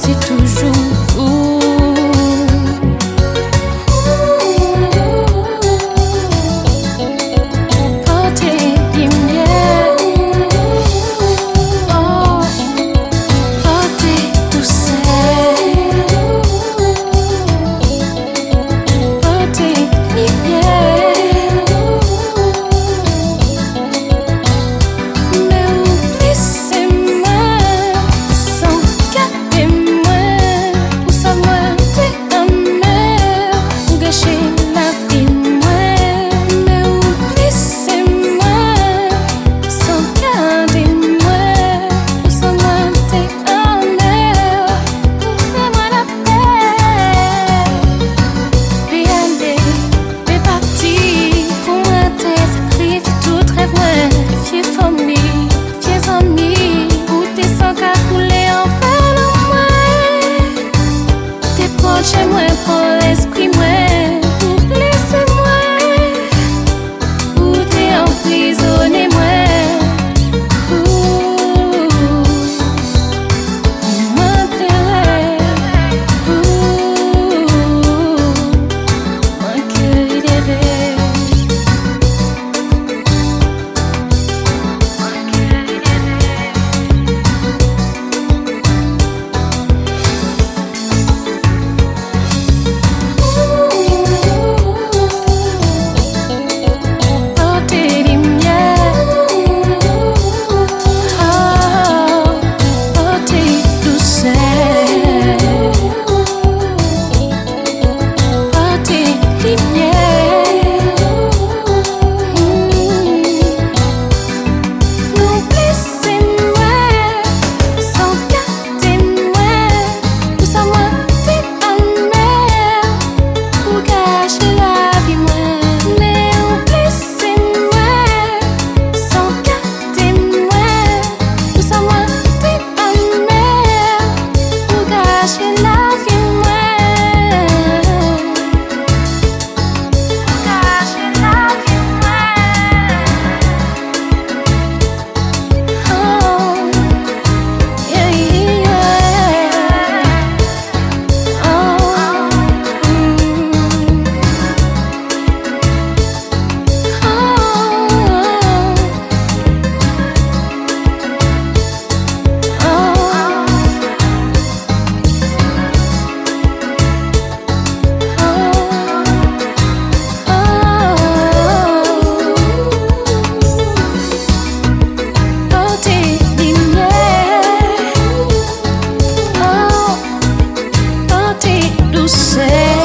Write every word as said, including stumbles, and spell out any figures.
c'est toujours vous. Portez lumière, oh, portez douceur, portez lumière. Mais oubliez-moi, sans garder moi, ou sans moi t'es amer, ou gâcher la vie moi. Mais oubliez-moi, sans garder moi, ou sans moi t'es amer, ou fais-moi la paix. Puis aller, puis partir, pour moi t'es sacrifié tout rêve moi. Fier famille, fiers amis, ou t'es sans qu'à couler en fer en moi. T'es proche chez moi pour l'esprit moi. Oubliez-moi, ou t'es emprisonné moi. Ouh, moi t'es, ouh, moi que des rêves. Portez lumière, oh, portez douceur, portez lumière. N'oubliez-moi, sans garder moi, ou sans moi t'es amer, ou gâcher la vie moi. Mais oubliez-moi, sans garder moi, ou sans moi t'es amer, ou gâcher la vie moi. Ou gâcher la vie moi. Oh, yeah, yeah. Oh, mm. Portez lumière, oh, portez douceur.